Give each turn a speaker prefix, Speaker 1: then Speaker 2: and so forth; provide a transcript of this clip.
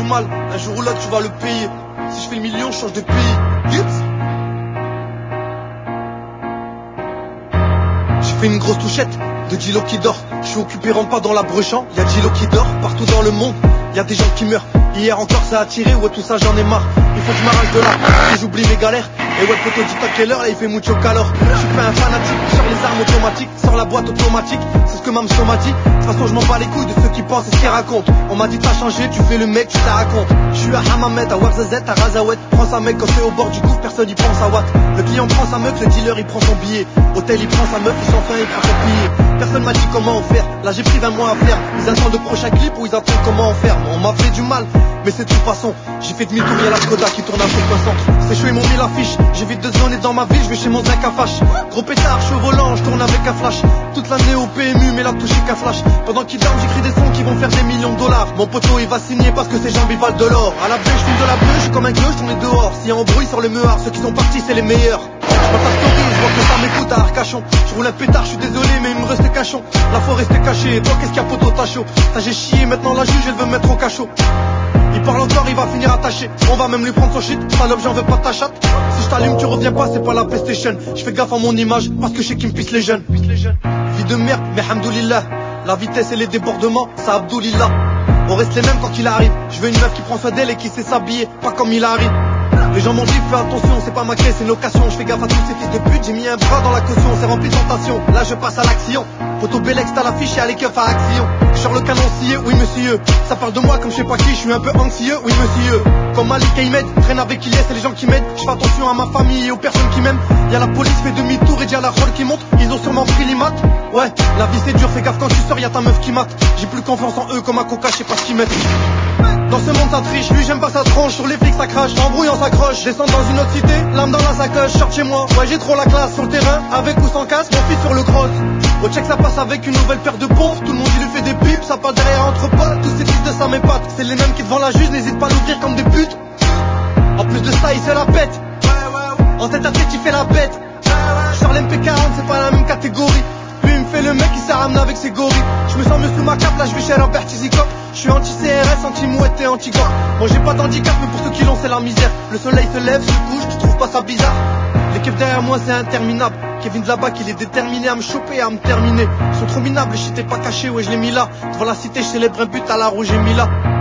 Speaker 1: mal, un jour ou l'autre tu vas le payer. Si je fais le million, je change de pays. Yups. J'ai fait une grosse touchette de Gilo qui dort. Je suis occupé, rentre pas dans la brochamp. Y'a Gilo qui dort, partout dans le monde y'a des gens qui meurent. Hier encore ça a tiré, ouais tout ça j'en ai marre. Il faut que je m'arrache de là, que j'oublie mes galères. Et ouais poto dis à quelle heure, là il fait mucho calor. Je suis pas un fanatique, sors les armes automatiques, sors la boîte automatique. C'est ce que Mamso m'a dit. De toute façon je m'en bats les couilles de ceux qui pensent et ce qu'ils racontent. On m'a dit t'as changé, tu fais le mec, tu te la racontes. Je suis à Hammamet, à Ouarzazet, à Razawet. Prends sa mec quand c'est au bord du gouffre, personne y pense à Watt. Le client prend sa meuf, le dealer il prend son billet. Hôtel il prend sa meuf, il s'en fait, il prend son billet. Personne m'a dit comment faire, là j'ai pris 20 mois à faire. Ils attendent le prochain clip ou ils attendent comment en faire. On m'a fait du mal, mais c'est de toute façon. J'ai fait demi-tour, y'a la Skoda qui tourne à feu centre. C'est chaud, ils m'ont mis l'affiche. J'ai vite 2 zones dans ma ville, je vais chez mon zinc à fâche. Gros pétard, je suis au volant, je tourne avec un flash. Toute l'année au PMU, mais là touché qu'un flash. Pendant qu'ils dorment, j'écris des sons qui vont faire des millions de dollars. Mon poteau, il va signer parce que ses jambes ils valent de l'or. À la baie, je fume de la bleue, je suis comme un cloche, je tourne dehors. S'il y a embrouille sur le meuard, ceux qui sont partis, c'est les meilleurs. Je m'attaque story, je vois que ça m'écoute à Arcachon. Je roule un pétard, je suis désolé, mais il me reste cachon. La forêt reste cachée, et toi qu'est-ce qu'il y a poteau, t'as chaud. Ça j'ai chié, maintenant la juge, elle veut me mettre au cachot. Il parle encore, il va finir attaché. On va même lui prendre son shit, salope, j'en veux pas ta chatte. Si je t'allume, tu reviens pas, c'est pas la PlayStation. Je fais gaffe à mon image, parce que je sais qu'il me pisse les jeunes. Vie de merde, mais hamdoulillah. La vitesse et les débordements, ça abdoulillah. On reste les mêmes quand il arrive. Je veux une meuf qui prend soin d'elle et qui sait s'habiller, pas comme il arrive. Les gens m'ont dit fais attention, c'est pas ma caisse, c'est une location. Je fais gaffe à tous ces fils de pute, j'ai mis un bras dans la caution. C'est rempli de tentations, là je passe à l'action. Photo Bellex, t'as l'affiche et à l'ékeuf à action. Sur le canon scié, oui monsieur. Ça parle de moi comme je sais pas qui, je suis un peu anxieux, oui monsieur. Comme Malik et Ahmed, traîne avec Ilyes et les gens qui m'aident. Je fais attention à ma famille et aux personnes qui m'aiment. Y'a la police fait demi-tour et y'a la rôle qui monte. Ils ont sûrement pris l'IMAT. Ouais, la vie c'est dur, fais gaffe quand tu sors, y'a ta meuf qui mate. J'ai plus confiance en eux comme à Coca, je sais pas ce qu'ils mettent. Dans ce monde ça triche, lui j'aime pas sa tronche. Sur les flics ça crache, embrouille on s'accroche. Descends dans une autre cité, l'âme dans la sacoche. Sors chez moi, ouais j'ai trop la classe. Sur le terrain, avec ou sans casque, mon fils sur le cross. Au check ça passe avec une nouvelle paire de pompes. Tout le monde il lui fait des pipes, ça parle derrière entre potes. Tous ces fils de ça m'épate, c'est les mêmes qui devant la juge, n'hésite pas à l'ouvrir comme des putes. En plus de ça il se la pète. En tête à tête il fait la bête. Sur l'MP40 c'est pas la même catégorie. Lui il me fait le mec qui s'est ramené avec ses gorilles. Je me sens mieux sous ma cape, là je vais chez Robert Tizikop. Je suis anti-CRS, anti-mouette et anti-gore. Moi j'ai pas d'handicap mais pour ceux qui l'ont c'est la misère. Le soleil se lève, se couche, tu trouves pas ça bizarre? L'équipe derrière moi c'est interminable. Kevin de là-bas qu'il est déterminé à me choper et à me terminer. Ils sont trop minables, les shit est pas caché, ouais je l'ai mis là. Devant la cité je célèbre un but à la rouge et mis là.